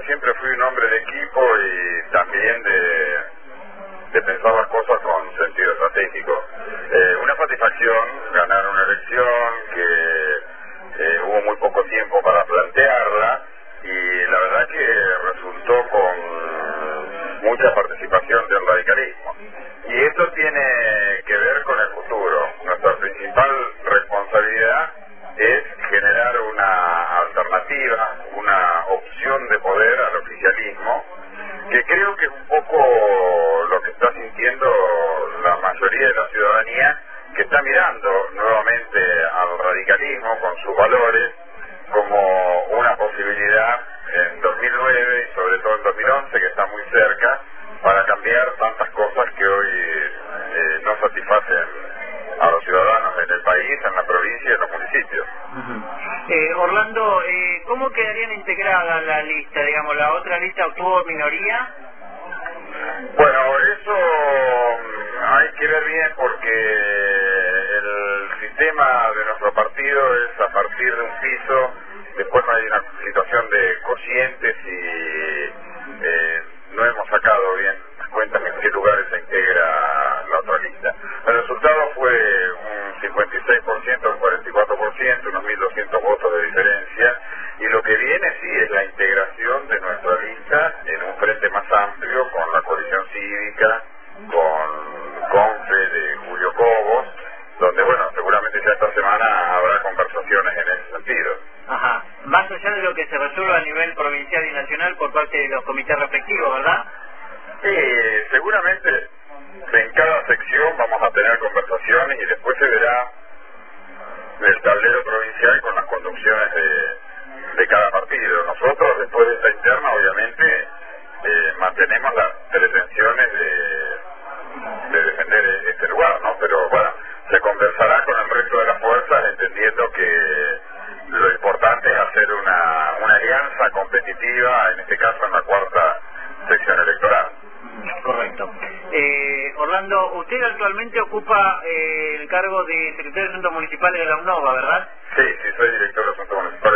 siempre fui un hombre de equipo y también de pensar las cosas con sentido estratégico. Una satisfacción ganar una elección que hubo muy poco tiempo para plantearla y la verdad que resultó con mucha participación del radicalismo. Y esto tiene que ver con el futuro. Nuestra principal responsabilidad es generar una alternativa, una opción de poder al oficialismo, que creo que es un poco lo que está sintiendo la mayoría de la ciudadanía, que está mirando nuevamente al radicalismo con sus valores como una posibilidad en 2009 y sobre todo en 2011, que está muy cerca, para cambiar tantas cosas que hoy no satisfacen a los ciudadanos en el país, en la provincia y en los municipios. Orlando, ¿cómo quedarían integradas la lista? Digamos, ¿la otra lista obtuvo minoría? Bueno, eso hay que ver bien porque el sistema de nuestro partido es a partir de un piso, después hay una situación de cocientes y no hemos sacado bien las cuentas en qué lugares se integra la otra lista. El resultado fue un 56%, un 44%, unos 1.200 votos de diferencia, y lo que viene sí es la integración de nuestra lista en un frente más amplio con la coalición cívica, con CONFE de Julio Cobos, donde bueno, seguramente ya esta semana habrá conversaciones en ese sentido. Ajá, más allá de lo que se resuelva a nivel provincial y nacional por parte de los comités respectivos, ¿verdad? Sí, seguramente en cada sección vamos a tener conversaciones y después se verá el tablero provincial con las conducciones de cada partido. Nosotros, después de esta interna, obviamente, mantenemos las pretensiones de defender este lugar, ¿no? Pero bueno, se conversará con el resto de las fuerzas, entendiendo que lo importante es hacer una alianza competitiva, en este caso en la cuarta sección electoral. Correcto. Orlando, usted actualmente ocupa el cargo de secretario de Asuntos Municipales de la UNOVA, ¿verdad? Sí, soy director de Asuntos Municipales